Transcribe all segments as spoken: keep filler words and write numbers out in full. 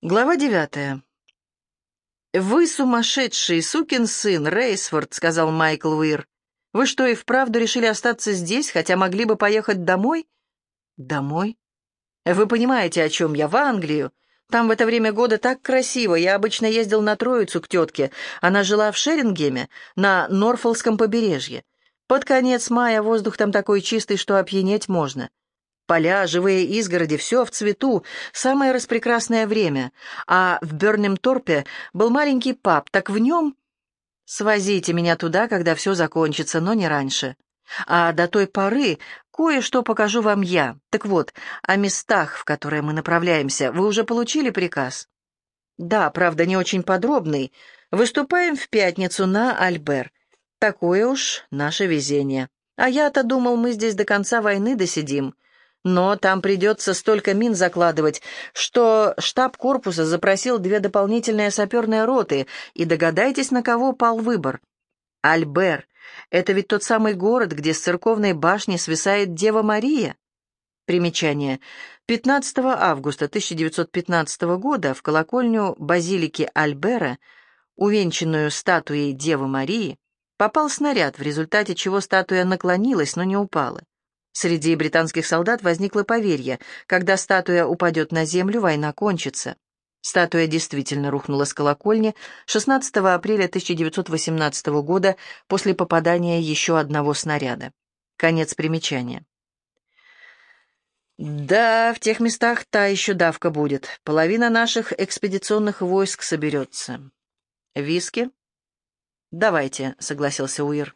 Глава девятая. «Вы сумасшедший сукин сын, Рейсфорд», — сказал Майкл Уир. «Вы что, и вправду решили остаться здесь, хотя могли бы поехать домой?» «Домой? Вы понимаете, о чем я? В Англию. Там в это время года так красиво. Я обычно ездил на Троицу к тетке. Она жила в Шерингеме, на Норфолкском побережье. Под конец мая воздух там такой чистый, что опьянеть можно. Поля, живые изгороди, все в цвету, самое распрекрасное время. А в Бёрнем-Торпе был маленький паб, так в нем... Свозите меня туда, когда все закончится, но не раньше. А до той поры кое-что покажу вам я. Так вот, о местах, в которые мы направляемся, вы уже получили приказ? Да, правда, не очень подробный. Выступаем в пятницу на Альбер. Такое уж наше везение. А я-то думал, мы здесь до конца войны досидим. Но там придется столько мин закладывать, что штаб корпуса запросил две дополнительные саперные роты, и догадайтесь, на кого пал выбор. Альбер. Это ведь тот самый город, где с церковной башни свисает Дева Мария. Примечание. пятнадцатого августа тысяча девятьсот пятнадцатого года в колокольню базилики Альбера, увенчанную статуей Девы Марии, попал снаряд, в результате чего статуя наклонилась, но не упала. Среди британских солдат возникло поверье: когда статуя упадет на землю, война кончится. Статуя действительно рухнула с колокольни шестнадцатого апреля тысяча девятьсот восемнадцатого года после попадания еще одного снаряда. Конец примечания. Да, в тех местах та еще давка будет. Половина наших экспедиционных войск соберется. Виски? Давайте, согласился Уир.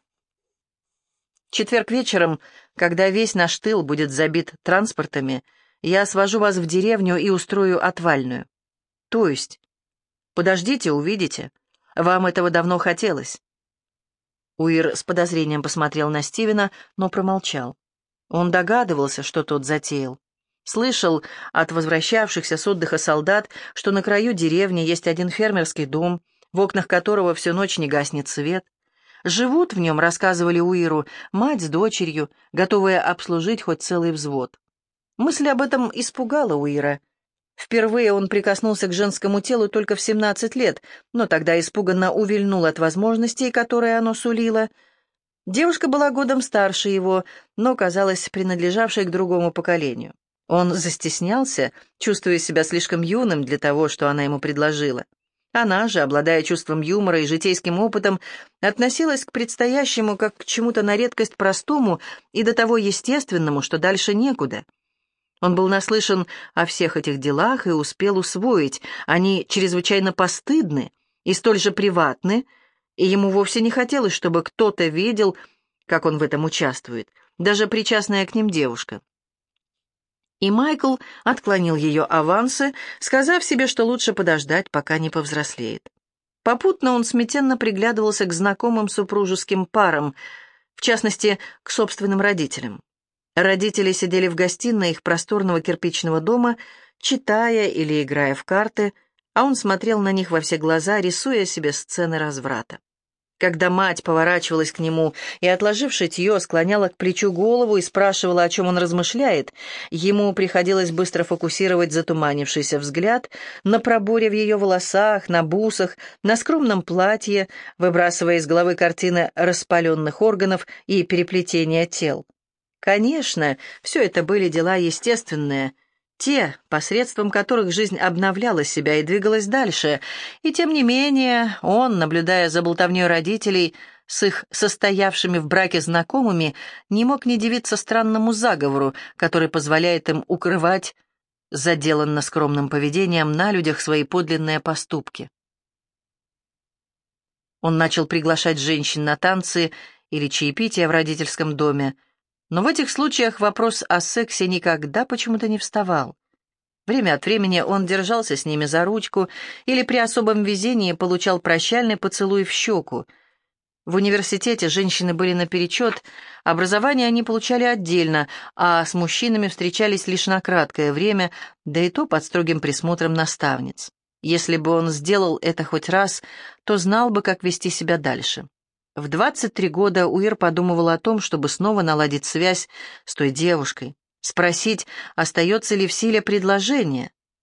Четверг вечером, когда весь наш тыл будет забит транспортами, я свожу вас в деревню и устрою отвальную. То есть? Подождите, увидите. Вам этого давно хотелось. Уир с подозрением посмотрел на Стивена, но промолчал. Он догадывался, что тот затеял. Слышал от возвращавшихся с отдыха солдат, что на краю деревни есть один фермерский дом, в окнах которого всю ночь не гаснет свет. Живут в нем, рассказывали Уиру, мать с дочерью, готовые обслужить хоть целый взвод. Мысль об этом испугала Уира. Впервые он прикоснулся к женскому телу только в семнадцать лет, но тогда испуганно увильнул от возможностей, которые оно сулило. Девушка была годом старше его, но казалась принадлежавшей к другому поколению. Он застеснялся, чувствуя себя слишком юным для того, что она ему предложила. Она же, обладая чувством юмора и житейским опытом, относилась к предстоящему как к чему-то на редкость простому и до того естественному, что дальше некуда. Он был наслышан о всех этих делах и успел усвоить. Они чрезвычайно постыдны и столь же приватны, и ему вовсе не хотелось, чтобы кто-то видел, как он в этом участвует, даже причастная к ним девушка. И Майкл отклонил ее авансы, сказав себе, что лучше подождать, пока не повзрослеет. Попутно он смятенно приглядывался к знакомым супружеским парам, в частности, к собственным родителям. Родители сидели в гостиной их просторного кирпичного дома, читая или играя в карты, а он смотрел на них во все глаза, рисуя себе сцены разврата. Когда мать поворачивалась к нему и, отложив шитье, склоняла к плечу голову и спрашивала, о чем он размышляет, ему приходилось быстро фокусировать затуманившийся взгляд на проборе в ее волосах, на бусах, на скромном платье, выбрасывая из головы картины распаленных органов и переплетения тел. Конечно, все это были дела естественные, те, посредством которых жизнь обновляла себя и двигалась дальше, и тем не менее он, наблюдая за болтовней родителей с их состоявшими в браке знакомыми, не мог не дивиться странному заговору, который позволяет им укрывать заделанно скромным поведением на людях свои подлинные поступки. Он начал приглашать женщин на танцы или чаепития в родительском доме, но в этих случаях вопрос о сексе никогда почему-то не вставал. Время от времени он держался с ними за ручку или при особом везении получал прощальный поцелуй в щеку. В университете женщины были наперечет, образование они получали отдельно, а с мужчинами встречались лишь на краткое время, да и то под строгим присмотром наставниц. Если бы он сделал это хоть раз, то знал бы, как вести себя дальше. В двадцать три года Уир подумывал о том, чтобы снова наладить связь с той девушкой, спросить, остается ли в силе предложение.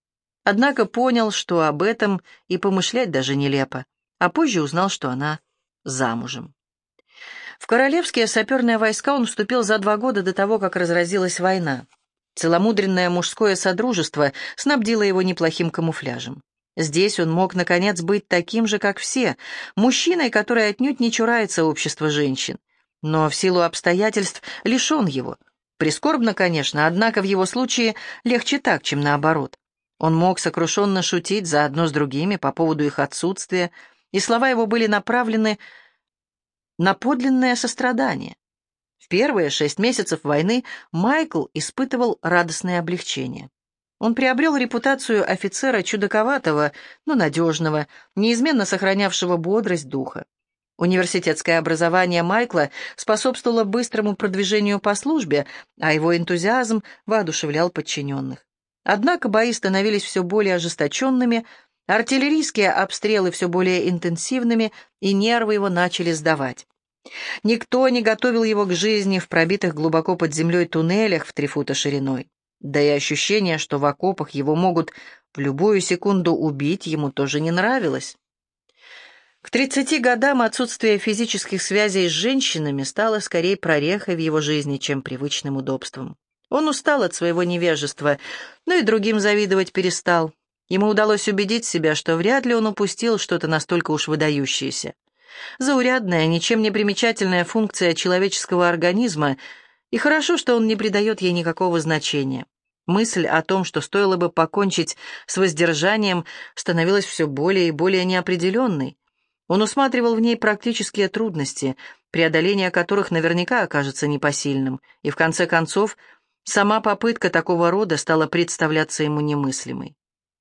Однако понял, что об этом и помышлять даже нелепо, а позже узнал, что она замужем. В королевские саперные войска он вступил за два года до того, как разразилась война. Целомудренное мужское содружество снабдило его неплохим камуфляжем. Здесь он мог, наконец, быть таким же, как все, мужчиной, который отнюдь не чурается общества женщин. Но в силу обстоятельств лишен его. Прискорбно, конечно, однако в его случае легче так, чем наоборот. Он мог сокрушенно шутить заодно с другими по поводу их отсутствия, и слова его были направлены на подлинное сострадание. В первые шесть месяцев войны Майкл испытывал радостное облегчение. Он приобрел репутацию офицера чудаковатого, но надежного, неизменно сохранявшего бодрость духа. Университетское образование Майкла способствовало быстрому продвижению по службе, а его энтузиазм воодушевлял подчиненных. Однако бои становились все более ожесточенными, артиллерийские обстрелы все более интенсивными, и нервы его начали сдавать. Никто не готовил его к жизни в пробитых глубоко под землей туннелях в три фута шириной. Да и ощущение, что в окопах его могут в любую секунду убить, ему тоже не нравилось. К тридцати годам отсутствие физических связей с женщинами стало скорее прорехой в его жизни, чем привычным удобством. Он устал от своего невежества, но и другим завидовать перестал. Ему удалось убедить себя, что вряд ли он упустил что-то настолько уж выдающееся. Заурядная, ничем не примечательная функция человеческого организма, и хорошо, что он не придает ей никакого значения. Мысль о том, что стоило бы покончить с воздержанием, становилась все более и более неопределенной. Он усматривал в ней практические трудности, преодоление которых наверняка окажется непосильным, и в конце концов сама попытка такого рода стала представляться ему немыслимой.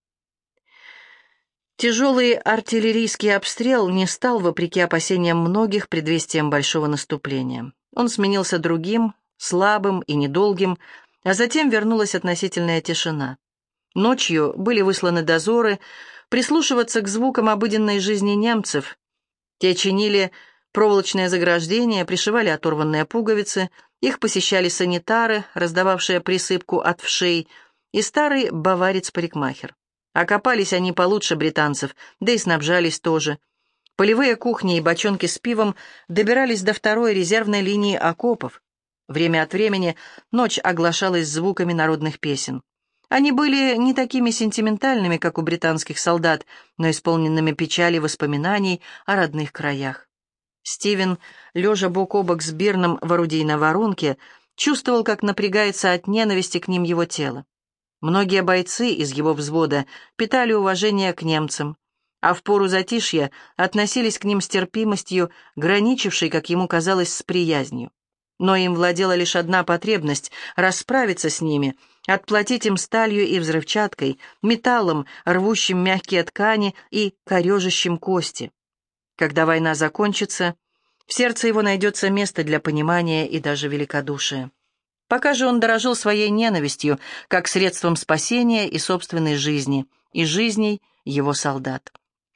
Тяжелый артиллерийский обстрел не стал, вопреки опасениям многих, предвестием большого наступления. Он сменился другим, слабым и недолгим, а затем вернулась относительная тишина. Ночью были высланы дозоры, прислушиваться к звукам обыденной жизни немцев. Те чинили проволочные заграждения, пришивали оторванные пуговицы, их посещали санитары, раздававшие присыпку от вшей, и старый баварец-парикмахер. Окопались они получше британцев, да и снабжались тоже. Полевые кухни и бочонки с пивом добирались до второй резервной линии окопов. Время от времени ночь оглашалась звуками народных песен. Они были не такими сентиментальными, как у британских солдат, но исполненными печали воспоминаний о родных краях. Стивен, лежа бок о бок с Бирном в орудийной воронке, чувствовал, как напрягается от ненависти к ним его тело. Многие бойцы из его взвода питали уважение к немцам, а в пору затишья относились к ним с терпимостью, граничившей, как ему казалось, с приязнью. Но им владела лишь одна потребность — расправиться с ними, отплатить им сталью и взрывчаткой, металлом, рвущим мягкие ткани и корежащим кости. Когда война закончится, в сердце его найдется место для понимания и даже великодушия. Пока же он дорожил своей ненавистью как средством спасения и собственной жизни, и жизней его солдат.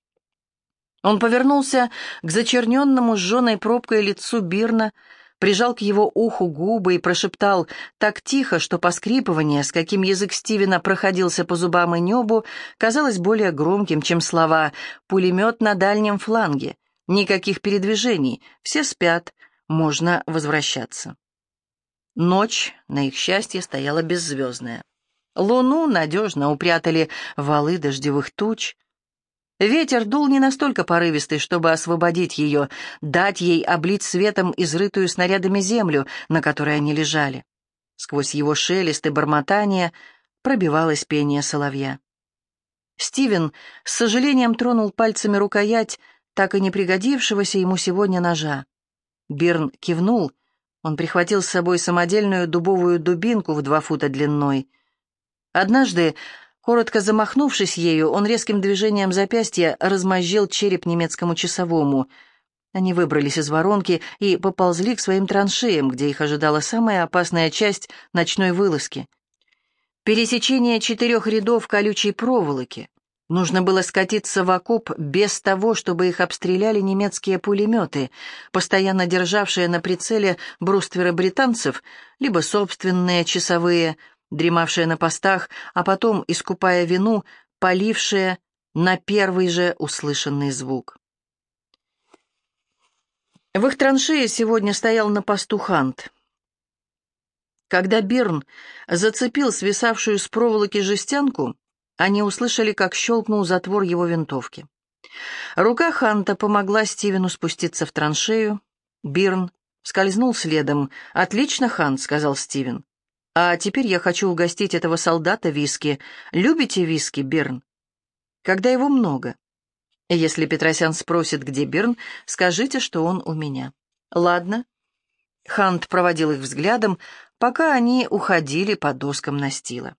Он повернулся к зачерненному сжженной пробкой лицу Бирна, прижал к его уху губы и прошептал так тихо, что поскрипывание, с каким язык Стивена проходился по зубам и небу, казалось более громким, чем слова «пулемет на дальнем фланге». Никаких передвижений, все спят, можно возвращаться. Ночь, на их счастье, стояла беззвездная. Луну надежно упрятали валы дождевых туч. Ветер дул не настолько порывистый, чтобы освободить ее, дать ей облить светом изрытую снарядами землю, на которой они лежали. Сквозь его шелест и бормотание пробивалось пение соловья. Стивен с сожалением тронул пальцами рукоять так и не пригодившегося ему сегодня ножа. Бирн кивнул. Он прихватил с собой самодельную дубовую дубинку в два фута длиной. Однажды, коротко замахнувшись ею, он резким движением запястья размозжил череп немецкому часовому. Они выбрались из воронки и поползли к своим траншеям, где их ожидала самая опасная часть ночной вылазки. Пересечение четырех рядов колючей проволоки. Нужно было скатиться в окоп без того, чтобы их обстреляли немецкие пулеметы, постоянно державшие на прицеле брустверы британцев, либо собственные часовые, дремавшие на постах, а потом, искупая вину, полившее на первый же услышанный звук. В их траншее сегодня стоял на посту Хант. Когда Бирн зацепил свисавшую с проволоки жестянку, они услышали, как щелкнул затвор его винтовки. Рука Ханта помогла Стивену спуститься в траншею. Бирн скользнул следом. «Отлично, Хант», — сказал Стивен. «А теперь я хочу угостить этого солдата виски. Любите виски, Бирн?» «Когда его много. Если Петросян спросит, где Бирн, скажите, что он у меня». «Ладно». Хант проводил их взглядом, пока они уходили по доскам настила.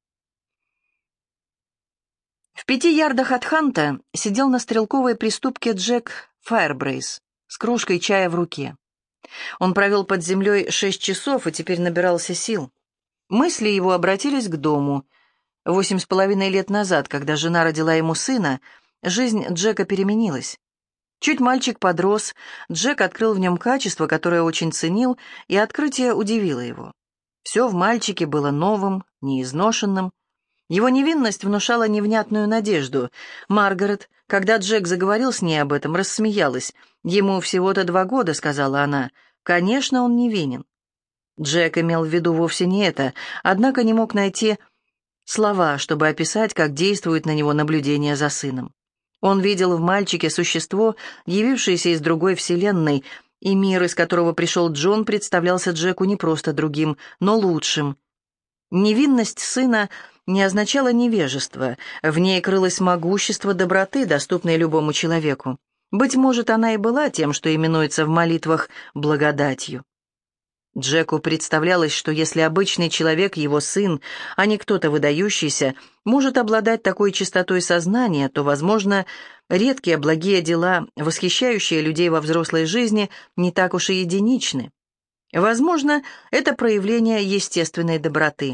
В пяти ярдах от Ханта сидел на стрелковой приступке Джек Файрбрейс с кружкой чая в руке. Он провел под землей шесть часов и теперь набирался сил. Мысли его обратились к дому. Восемь с половиной лет назад, когда жена родила ему сына, жизнь Джека переменилась. Чуть мальчик подрос, Джек открыл в нем качество, которое очень ценил, и открытие удивило его. Все в мальчике было новым, неизношенным. Его невинность внушала невнятную надежду. Маргарет, когда Джек заговорил с ней об этом, рассмеялась. «Ему всего-то два года», — сказала она. «Конечно, он невинен». Джек имел в виду вовсе не это, однако не мог найти слова, чтобы описать, как действует на него наблюдение за сыном. Он видел в мальчике существо, явившееся из другой вселенной, и мир, из которого пришел Джон, представлялся Джеку не просто другим, но лучшим. Невинность сына не означала невежество, в ней крылось могущество доброты, доступное любому человеку. Быть может, она и была тем, что именуется в молитвах благодатью. Джеку представлялось, что если обычный человек, его сын, а не кто-то выдающийся, может обладать такой чистотой сознания, то, возможно, редкие благие дела, восхищающие людей во взрослой жизни, не так уж и единичны. Возможно, это проявление естественной доброты,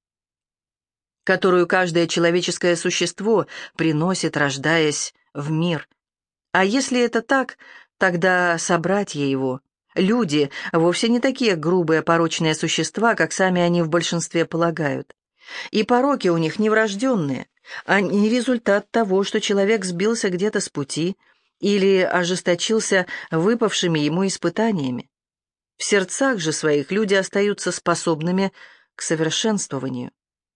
которую каждое человеческое существо приносит, рождаясь в мир. А если это так, тогда собратья его, люди, вовсе не такие грубые порочные существа, как сами они в большинстве полагают. И пороки у них не врожденные, а не результат того, что человек сбился где-то с пути или ожесточился выпавшими ему испытаниями. В сердцах же своих люди остаются способными к совершенствованию.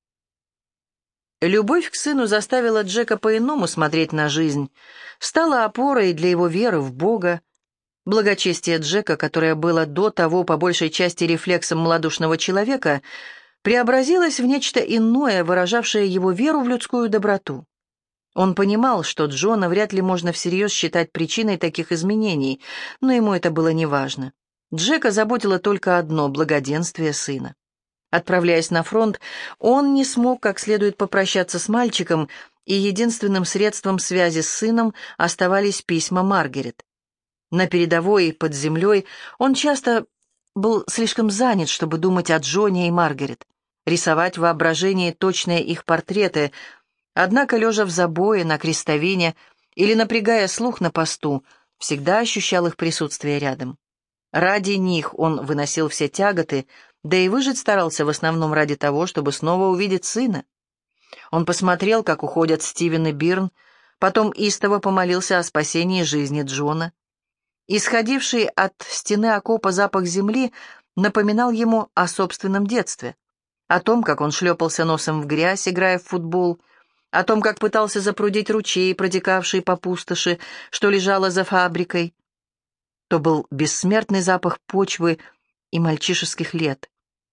Любовь к сыну заставила Джека по-иному смотреть на жизнь, стала опорой для его веры в Бога. Благочестие Джека, которое было до того по большей части рефлексом малодушного человека, преобразилось в нечто иное, выражавшее его веру в людскую доброту. Он понимал, что Джона вряд ли можно всерьез считать причиной таких изменений, но ему это было неважно. Джека заботило только одно — благоденствие сына. Отправляясь на фронт, он не смог как следует попрощаться с мальчиком, и единственным средством связи с сыном оставались письма Маргарет. На передовой и под землей он часто был слишком занят, чтобы думать о Джоне и Маргарет, рисовать в воображении точные их портреты, однако, лежа в забое, на крестовине или напрягая слух на посту, всегда ощущал их присутствие рядом. Ради них он выносил все тяготы, да и выжить старался в основном ради того, чтобы снова увидеть сына. Он посмотрел, как уходят Стивен и Бирн, потом истово помолился о спасении жизни Джона. Исходивший от стены окопа запах земли напоминал ему о собственном детстве, о том, как он шлепался носом в грязь, играя в футбол, о том, как пытался запрудить ручей, протекавший по пустоши, что лежало за фабрикой. То был бессмертный запах почвы и мальчишеских лет.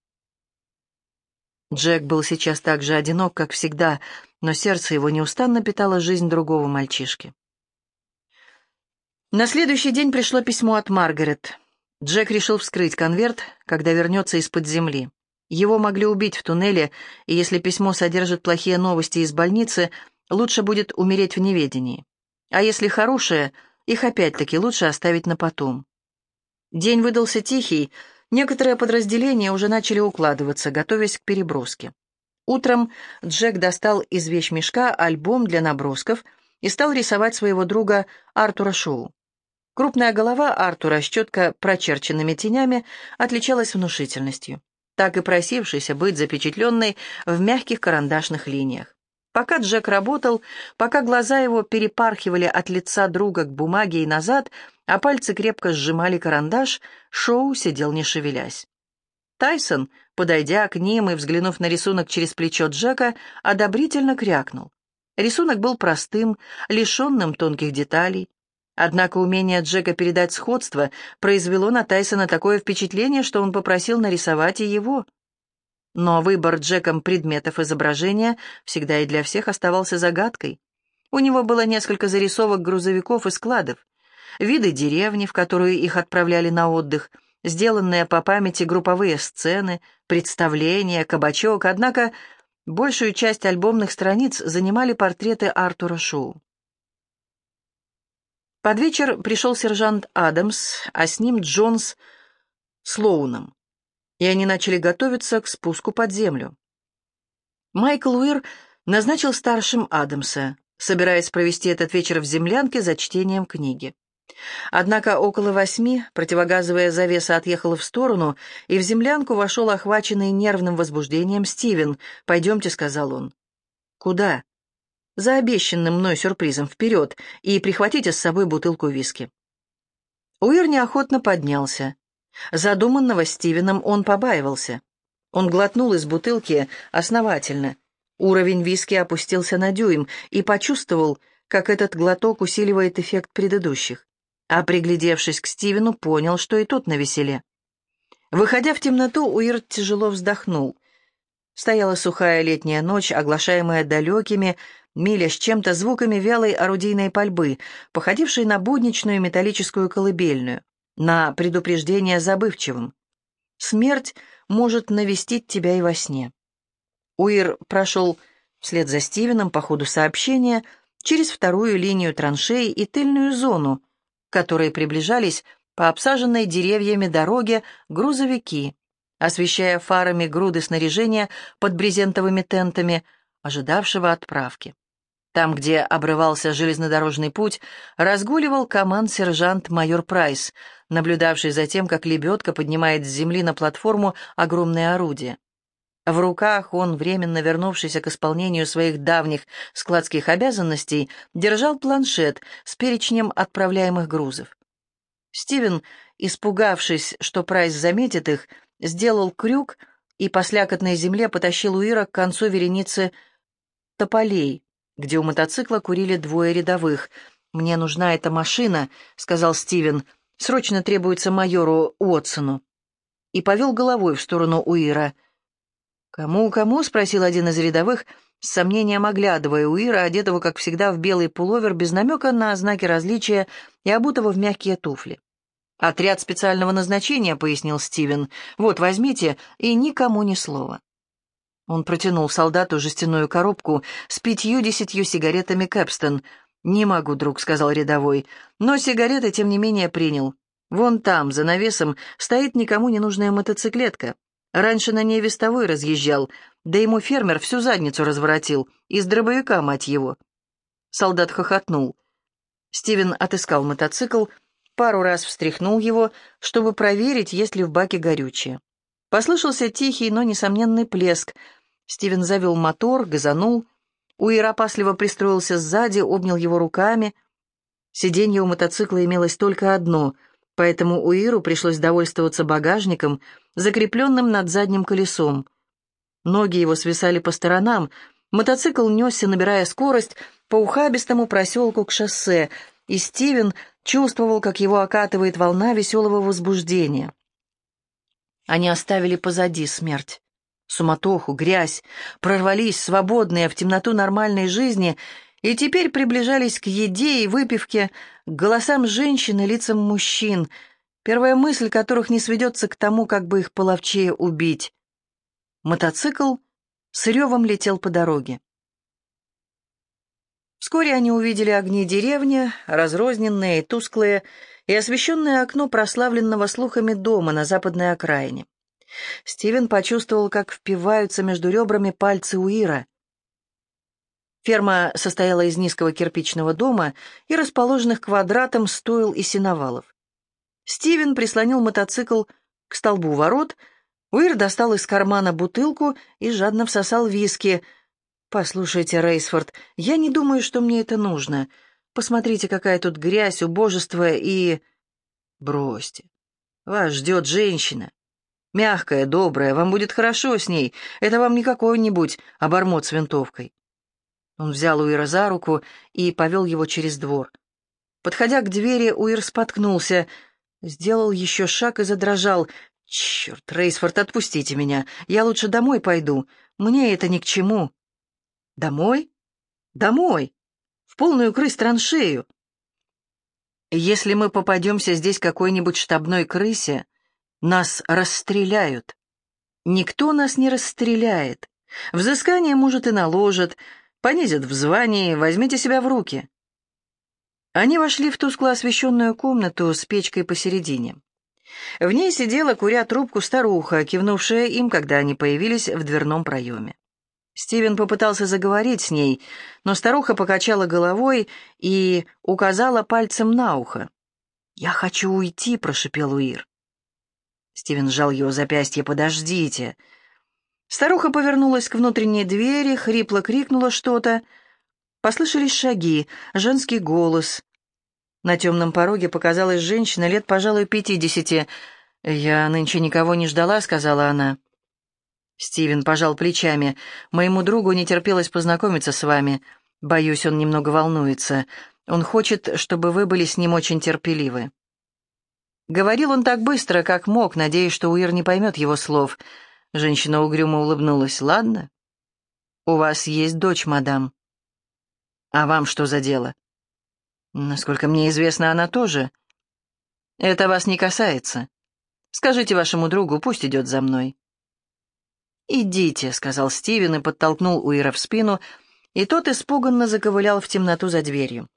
Джек был сейчас так же одинок, как всегда, но сердце его неустанно питало жизнь другого мальчишки. На следующий день пришло письмо от Маргарет. Джек решил вскрыть конверт, когда вернется из-под земли. Его могли убить в туннеле, и если письмо содержит плохие новости из больницы, лучше будет умереть в неведении. А если хорошие, их опять-таки лучше оставить на потом. День выдался тихий, некоторые подразделения уже начали укладываться, готовясь к переброске. Утром Джек достал из вещмешка альбом для набросков и стал рисовать своего друга Артура Шоу. Крупная голова Артура с четко прочерченными тенями отличалась внушительностью, так и просившейся быть запечатленной в мягких карандашных линиях. Пока Джек работал, пока глаза его перепархивали от лица друга к бумаге и назад, а пальцы крепко сжимали карандаш, Шоу сидел не шевелясь. Тайсон, подойдя к ним и взглянув на рисунок через плечо Джека, одобрительно крякнул. Рисунок был простым, лишенным тонких деталей. Однако умение Джека передать сходство произвело на Тайсона такое впечатление, что он попросил нарисовать и его. Но выбор Джеком предметов изображения всегда и для всех оставался загадкой. У него было несколько зарисовок грузовиков и складов, виды деревни, в которую их отправляли на отдых, сделанные по памяти групповые сцены, представления, кабачок, однако большую часть альбомных страниц занимали портреты Артура Шоу. Под вечер пришел сержант Адамс, а с ним Джонс с Лоуном, и они начали готовиться к спуску под землю. Майкл Уир назначил старшим Адамса, собираясь провести этот вечер в землянке за чтением книги. Однако около восьми противогазовая завеса отъехала в сторону, и в землянку вошел охваченный нервным возбуждением Стивен. «Пойдемте», — сказал он. «Куда?» «За обещанным мной сюрпризом вперед, и прихватите с собой бутылку виски». Уир неохотно поднялся. Задуманного Стивеном он побаивался. Он глотнул из бутылки основательно. Уровень виски опустился на дюйм и почувствовал, как этот глоток усиливает эффект предыдущих. А приглядевшись к Стивену, понял, что и тот навеселе. Выходя в темноту, Уир тяжело вздохнул. Стояла сухая летняя ночь, оглашаемая далекими, миля с чем-то звуками вялой орудийной пальбы, походившей на будничную металлическую колыбельную, на предупреждение забывчивым. Смерть может навестить тебя и во сне. Уир прошел вслед за Стивеном по ходу сообщения через вторую линию траншей и тыльную зону, к которой приближались по обсаженной деревьями дороге грузовики, освещая фарами груды снаряжения под брезентовыми тентами, ожидавшего отправки. Там, где обрывался железнодорожный путь, разгуливал команд-сержант майор Прайс, наблюдавший за тем, как лебедка поднимает с земли на платформу огромное орудие. В руках он, временно вернувшийся к исполнению своих давних складских обязанностей, держал планшет с перечнем отправляемых грузов. Стивен, испугавшись, что Прайс заметит их, сделал крюк и по слякотной земле потащил Уира к концу вереницы тополей, где у мотоцикла курили двое рядовых. «Мне нужна эта машина», — сказал Стивен. «Срочно требуется майору Уотсону». И повел головой в сторону Уира. «Кому-кому?» — спросил один из рядовых, с сомнением оглядывая Уира, одетого, как всегда, в белый пуловер, без намека на знаки различия и обутого в мягкие туфли. «Отряд специального назначения», — пояснил Стивен. «Вот, возьмите, и никому ни слова». Он протянул солдату жестяную коробку с пятью-десятью сигаретами Кэпстон. «Не могу, друг», — сказал рядовой, но сигареты, тем не менее, принял. «Вон там, за навесом, стоит никому не нужная мотоциклетка. Раньше на ней вестовой разъезжал, да ему фермер всю задницу разворотил, из дробовика, мать его». Солдат хохотнул. Стивен отыскал мотоцикл, пару раз встряхнул его, чтобы проверить, есть ли в баке горючее. Послышался тихий, но несомненный плеск. Стивен завел мотор, газанул. Уир опасливо пристроился сзади, обнял его руками. Сиденье у мотоцикла имелось только одно, поэтому Уиру пришлось довольствоваться багажником, закрепленным над задним колесом. Ноги его свисали по сторонам. Мотоцикл несся, набирая скорость, по ухабистому проселку к шоссе, и Стивен чувствовал, как его окатывает волна веселого возбуждения. Они оставили позади смерть, суматоху, грязь, прорвались, свободные, в темноту нормальной жизни, и теперь приближались к еде и выпивке, к голосам женщин и лицам мужчин, первая мысль которых не сведется к тому, как бы их половчее убить. Мотоцикл с ревом летел по дороге. Вскоре они увидели огни деревни, разрозненные и тусклые, и освещенное окно прославленного слухами дома на западной окраине. Стивен почувствовал, как впиваются между ребрами пальцы Уира. Ферма состояла из низкого кирпичного дома и расположенных квадратом стойл и сеновалов. Стивен прислонил мотоцикл к столбу ворот, Уир достал из кармана бутылку и жадно всосал виски. «Послушайте, Рейсфорд, я не думаю, что мне это нужно. Посмотрите, какая тут грязь, убожество и...» «Бросьте. Вас ждет женщина. Мягкая, добрая, вам будет хорошо с ней. Это вам не какой-нибудь обормот с винтовкой». Он взял Уира за руку и повел его через двор. Подходя к двери, Уир споткнулся, сделал еще шаг и задрожал. «Черт, Рейсфорд, отпустите меня. Я лучше домой пойду. Мне это ни к чему». «Домой? Домой? В полную крысь-траншею. Если мы попадемся здесь какой-нибудь штабной крысе, нас расстреляют». «Никто нас не расстреляет. Взыскание, может, и наложат, понизят в звании, возьмите себя в руки». Они вошли в тускло освещенную комнату с печкой посередине. В ней сидела, куря трубку, старуха, кивнувшая им, когда они появились в дверном проеме. Стивен попытался заговорить с ней, но старуха покачала головой и указала пальцем на ухо. «Я хочу уйти», — прошипел Уир. Стивен сжал ее запястье. «Подождите». Старуха повернулась к внутренней двери, хрипло крикнула что-то. Послышались шаги, женский голос. На темном пороге показалась женщина лет, пожалуй, пятидесяти. «Я нынче никого не ждала», — сказала она. Стивен пожал плечами. «Моему другу не терпелось познакомиться с вами. Боюсь, он немного волнуется. Он хочет, чтобы вы были с ним очень терпеливы». Говорил он так быстро, как мог, надеясь, что Уир не поймет его слов. Женщина угрюмо улыбнулась. «Ладно. У вас есть дочь, мадам». «А вам что за дело?» «Насколько мне известно, она тоже». «Это вас не касается. Скажите вашему другу, пусть идет за мной». «Идите», — сказал Стивен и подтолкнул Уира в спину, и тот испуганно заковылял в темноту за дверью.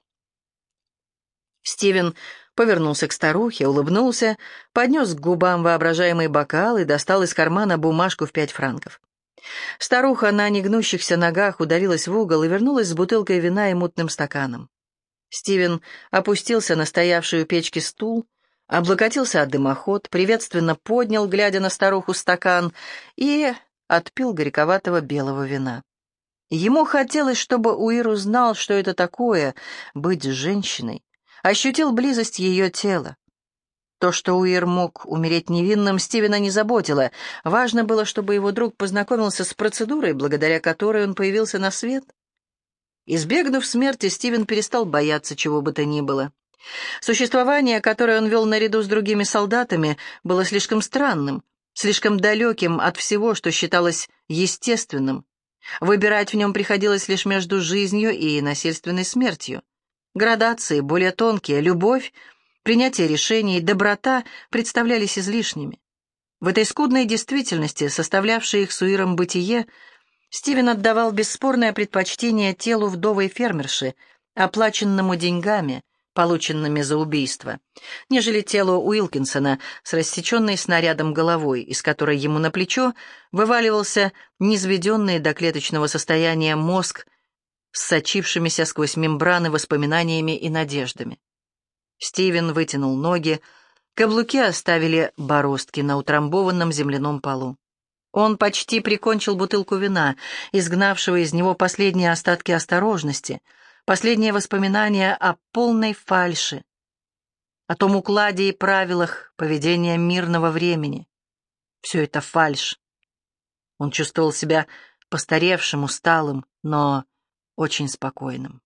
Стивен повернулся к старухе, улыбнулся, поднес к губам воображаемый бокал и достал из кармана бумажку в пять франков. Старуха на негнущихся ногах удалилась в угол и вернулась с бутылкой вина и мутным стаканом. Стивен опустился на стоявший у печки стул, облокотился о дымоход, приветственно поднял, глядя на старуху, стакан и отпил горьковатого белого вина. Ему хотелось, чтобы Уир узнал, что это такое — быть женщиной, ощутил близость ее тела. То, что Уир мог умереть невинным, Стивена не заботило. Важно было, чтобы его друг познакомился с процедурой, благодаря которой он появился на свет. Избегнув смерти, Стивен перестал бояться чего бы то ни было. Существование, которое он вел наряду с другими солдатами, было слишком странным, слишком далеким от всего, что считалось естественным. Выбирать в нем приходилось лишь между жизнью и насильственной смертью. Градации, более тонкие, любовь, принятие решений и доброта представлялись излишними. В этой скудной действительности, составлявшей их с Уиром бытие, Стивен отдавал бесспорное предпочтение телу вдовой фермерши, оплаченному деньгами, полученными за убийство, нежели телу Уилкинсона с рассеченной снарядом головой, из которой ему на плечо вываливался низведенный до клеточного состояния мозг с сочившимися сквозь мембраны воспоминаниями и надеждами. Стивен вытянул ноги, каблуки оставили бороздки на утрамбованном земляном полу. Он почти прикончил бутылку вина, изгнавшего из него последние остатки осторожности, последние воспоминания о полной фальши, о том укладе и правилах поведения мирного времени. Все это фальшь. Он чувствовал себя постаревшим, усталым, но очень спокойным.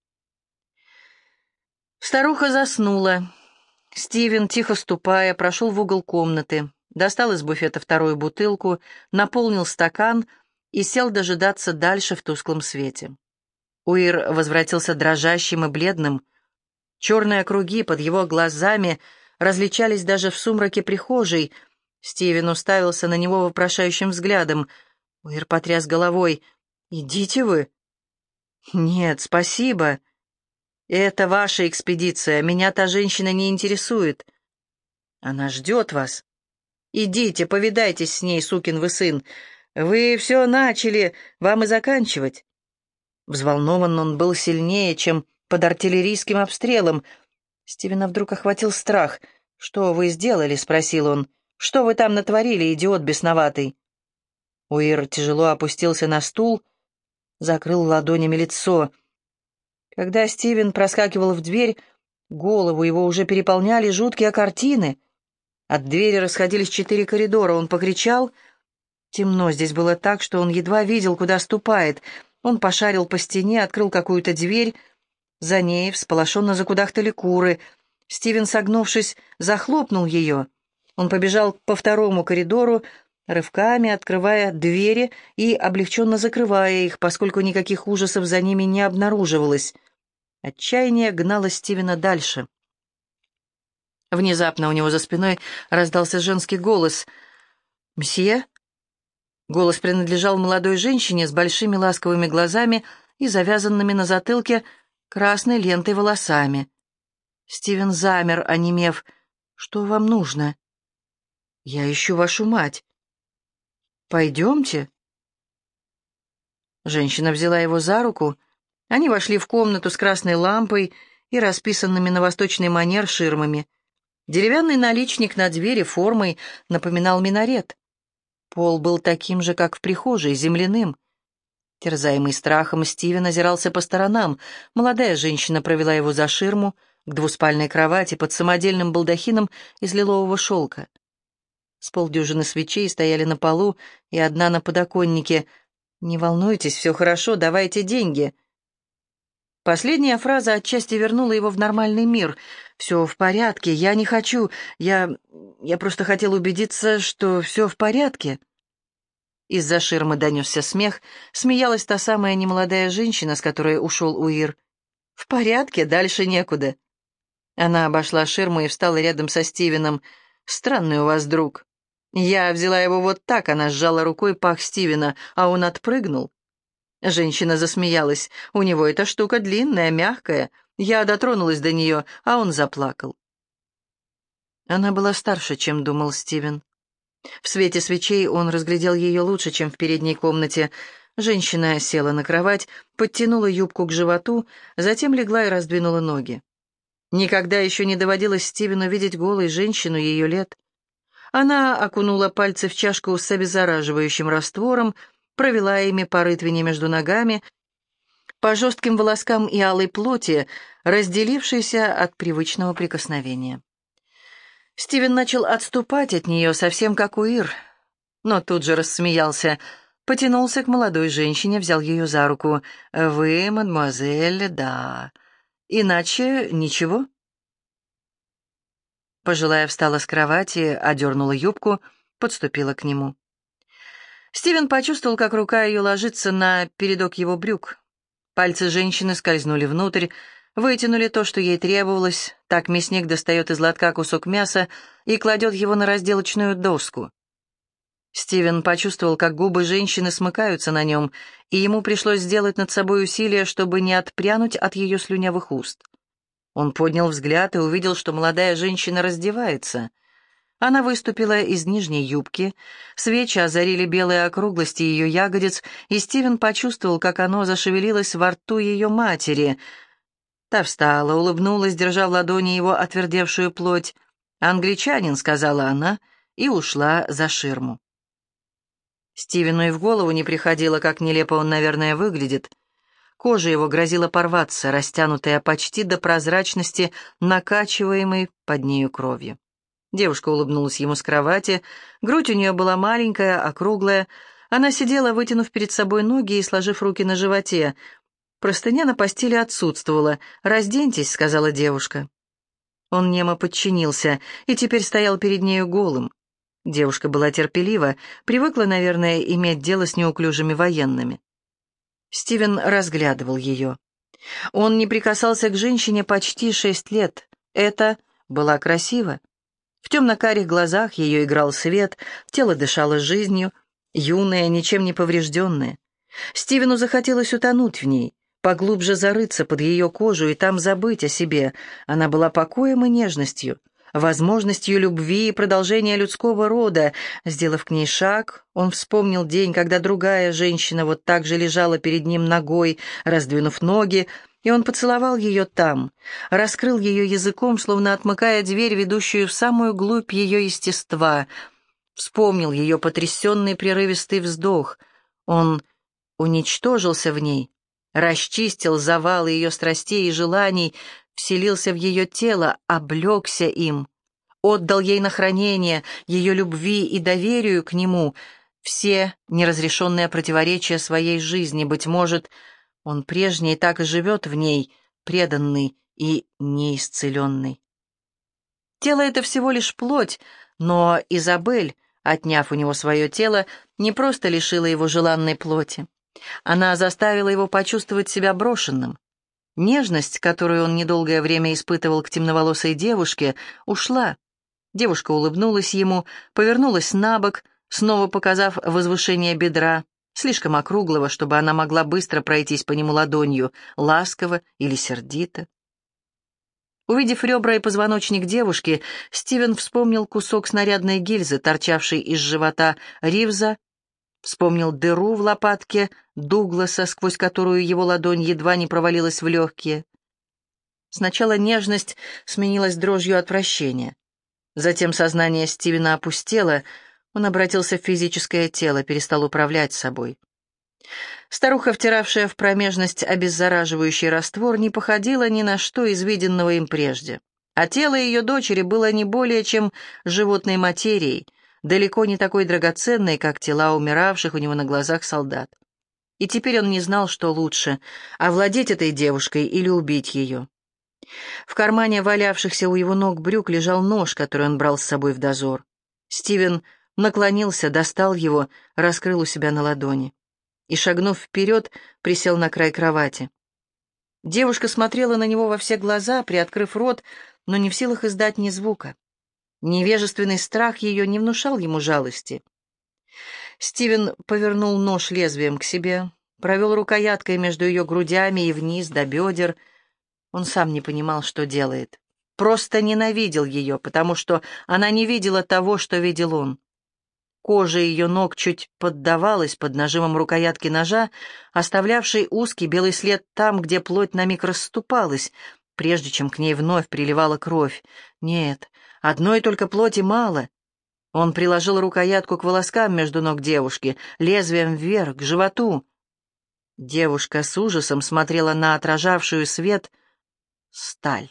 Старуха заснула. Стивен, тихо ступая, прошел в угол комнаты, достал из буфета вторую бутылку, наполнил стакан и сел дожидаться дальше в тусклом свете. Уир возвратился дрожащим и бледным. Черные круги под его глазами различались даже в сумраке прихожей. Стивен уставился на него вопрошающим взглядом. Уир потряс головой. «Идите вы». «Нет, спасибо. Это ваша экспедиция. Меня та женщина не интересует. Она ждет вас. Идите, повидайтесь с ней, сукин вы сын. Вы все начали, вам и заканчивать». Взволнован он был сильнее, чем под артиллерийским обстрелом. Стивена вдруг охватил страх. «Что вы сделали?» — спросил он. «Что вы там натворили, идиот бесноватый?» Уир тяжело опустился на стул. закрыл ладонями лицо. Когда Стивен проскакивал в дверь, голову его уже переполняли жуткие картины. От двери расходились четыре коридора. Он покричал. Темно здесь было так, что он едва видел, куда ступает. Он пошарил по стене, открыл какую-то дверь. За ней всполошенно закудахтали куры. Стивен, согнувшись, захлопнул ее. Он побежал по второму коридору, рывками открывая двери и облегченно закрывая их, поскольку никаких ужасов за ними не обнаруживалось. Отчаяние гнало Стивена дальше. Внезапно у него за спиной раздался женский голос. «Мсье?» Голос принадлежал молодой женщине с большими ласковыми глазами и завязанными на затылке красной лентой волосами. Стивен замер, онемев. «Что вам нужно?» «Я ищу вашу мать». «Пойдемте». Женщина взяла его за руку. Они вошли в комнату с красной лампой и расписанными на восточный манер ширмами. Деревянный наличник на двери формой напоминал минарет. Пол был таким же, как в прихожей, земляным. Терзаемый страхом, Стивен озирался по сторонам. Молодая женщина провела его за ширму к двуспальной кровати под самодельным балдахином из лилового шелка. С полдюжины свечей стояли на полу и одна на подоконнике. «Не волнуйтесь, все хорошо, давайте деньги». Последняя фраза отчасти вернула его в нормальный мир. «Все в порядке, я не хочу, я... я просто хотел убедиться, что все в порядке». Из-за ширмы донесся смех, смеялась та самая немолодая женщина, с которой ушел Уир. «В порядке, дальше некуда». Она обошла ширму и встала рядом со Стивеном. «Странный у вас друг». Я взяла его вот так, она сжала рукой пах Стивена, а он отпрыгнул. Женщина засмеялась. «У него эта штука длинная, мягкая. Я дотронулась до нее, а он заплакал». Она была старше, чем думал Стивен. В свете свечей он разглядел ее лучше, чем в передней комнате. Женщина села на кровать, подтянула юбку к животу, затем легла и раздвинула ноги. Никогда еще не доводилось Стивену видеть голой женщину ее лет. Она окунула пальцы в чашку с обеззараживающим раствором, провела ими по рытвине между ногами, по жестким волоскам и алой плоти, разделившейся от привычного прикосновения. Стивен начал отступать от нее, совсем как Уир, но тут же рассмеялся, потянулся к молодой женщине, взял ее за руку. «Вы, мадемуазель, да. Иначе ничего?» Пожилая встала с кровати, одернула юбку, подступила к нему. Стивен почувствовал, как рука ее ложится на передок его брюк. Пальцы женщины скользнули внутрь, вытянули то, что ей требовалось. Так мясник достает из лотка кусок мяса и кладет его на разделочную доску. Стивен почувствовал, как губы женщины смыкаются на нем, и ему пришлось сделать над собой усилие, чтобы не отпрянуть от ее слюнявых уст. Он поднял взгляд и увидел, что молодая женщина раздевается. Она выступила из нижней юбки, свечи озарили белые округлости ее ягодиц, и Стивен почувствовал, как оно зашевелилось во рту ее матери. Та встала, улыбнулась, держа в ладони его отвердевшую плоть. «Англичанин», — сказала она, и ушла за ширму. Стивену и в голову не приходило, как нелепо он, наверное, выглядит. Кожа его грозила порваться, растянутая почти до прозрачности, накачиваемой под нею кровью. Девушка улыбнулась ему с кровати, грудь у нее была маленькая, округлая. Она сидела, вытянув перед собой ноги и сложив руки на животе. Простыня на постели отсутствовала. «Разденьтесь», — сказала девушка. Он немо подчинился и теперь стоял перед нею голым. Девушка была терпелива, привыкла, наверное, иметь дело с неуклюжими военными. Стивен разглядывал ее. Он не прикасался к женщине почти шесть лет. Это была красиво. В темно-карих глазах ее играл свет, тело дышало жизнью, юное, ничем не поврежденное. Стивену захотелось утонуть в ней, поглубже зарыться под ее кожу и там забыть о себе. Она была покоем и нежностью, возможностью любви и продолжения людского рода. Сделав к ней шаг, он вспомнил день, когда другая женщина вот так же лежала перед ним ногой, раздвинув ноги, и он поцеловал ее там, раскрыл ее языком, словно отмыкая дверь, ведущую в самую глубь ее естества. Вспомнил ее потрясенный прерывистый вздох. Он уничтожился в ней, расчистил завалы ее страстей и желаний, вселился в ее тело, облегся им, отдал ей на хранение ее любви и доверию к нему все неразрешенные противоречия своей жизни. Быть может, он прежний так и живет в ней, преданный и неисцеленный. Тело — это всего лишь плоть, но Изабель, отняв у него свое тело, не просто лишила его желанной плоти. Она заставила его почувствовать себя брошенным. Нежность, которую он недолгое время испытывал к темноволосой девушке, ушла. Девушка улыбнулась ему, повернулась на бок, снова показав возвышение бедра, слишком округлого, чтобы она могла быстро пройтись по нему ладонью, ласково или сердито. Увидев ребра и позвоночник девушки, Стивен вспомнил кусок снарядной гильзы, торчавший из живота Ривза, вспомнил дыру в лопатке Дугласа, сквозь которую его ладонь едва не провалилась в легкие. Сначала нежность сменилась дрожью отвращения. Затем сознание Стивена опустело, он обратился в физическое тело, перестал управлять собой. Старуха, втиравшая в промежность обеззараживающий раствор, не походила ни на что из виденного им прежде. А тело ее дочери было не более чем животной материей, далеко не такой драгоценной, как тела умиравших у него на глазах солдат. И теперь он не знал, что лучше — овладеть этой девушкой или убить ее. В кармане валявшихся у его ног брюк лежал нож, который он брал с собой в дозор. Стивен наклонился, достал его, раскрыл у себя на ладони и, шагнув вперед, присел на край кровати. Девушка смотрела на него во все глаза, приоткрыв рот, но не в силах издать ни звука. Невежественный страх ее не внушал ему жалости. Стивен повернул нож лезвием к себе, провел рукояткой между ее грудями и вниз до бедер. Он сам не понимал, что делает. Просто ненавидел ее, потому что она не видела того, что видел он. Кожа ее ног чуть поддавалась под нажимом рукоятки ножа, оставлявшей узкий белый след там, где плоть на миг расступалась, прежде чем к ней вновь приливала кровь. Нет, одной только плоти мало. Он приложил рукоятку к волоскам между ног девушки, лезвием вверх, к животу. Девушка с ужасом смотрела на отражавшую свет сталь.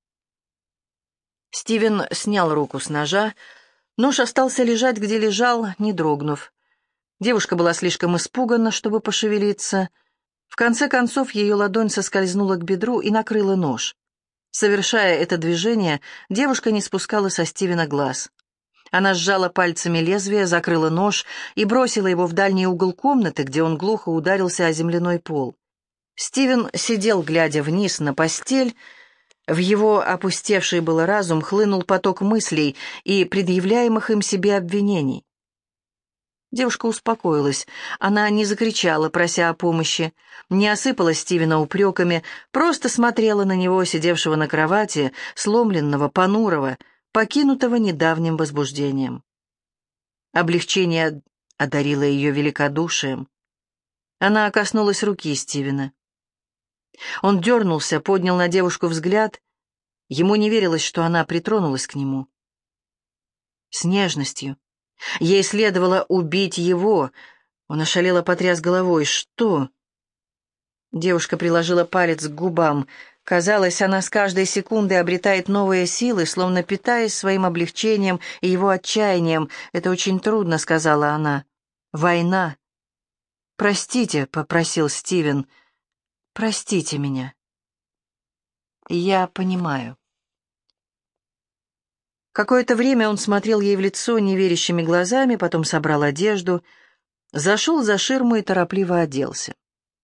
Стивен снял руку с ножа. Нож остался лежать, где лежал, не дрогнув. Девушка была слишком испугана, чтобы пошевелиться. В конце концов, ее ладонь соскользнула к бедру и накрыла нож. Совершая это движение, девушка не спускала со Стивена глаз. Она сжала пальцами лезвие, закрыла нож и бросила его в дальний угол комнаты, где он глухо ударился о земляной пол. Стивен сидел, глядя вниз на постель. В его опустевший было разум хлынул поток мыслей и предъявляемых им себе обвинений. Девушка успокоилась. Она не закричала, прося о помощи, не осыпала Стивена упреками, просто смотрела на него, сидевшего на кровати, сломленного, понурого, покинутого недавним возбуждением. Облегчение одарило ее великодушием. Она коснулась руки Стивена. Он дернулся, поднял на девушку взгляд. Ему не верилось, что она притронулась к нему. С нежностью. Ей следовало убить его. Он ошалело потряс головой. Что? Девушка приложила палец к губам. Казалось, она с каждой секундой обретает новые силы, словно питаясь своим облегчением и его отчаянием. «Это очень трудно», — сказала она. «Война». «Простите», — попросил Стивен. «Простите меня». «Я понимаю». Какое-то время он смотрел ей в лицо неверящими глазами, потом собрал одежду, зашел за ширму и торопливо оделся.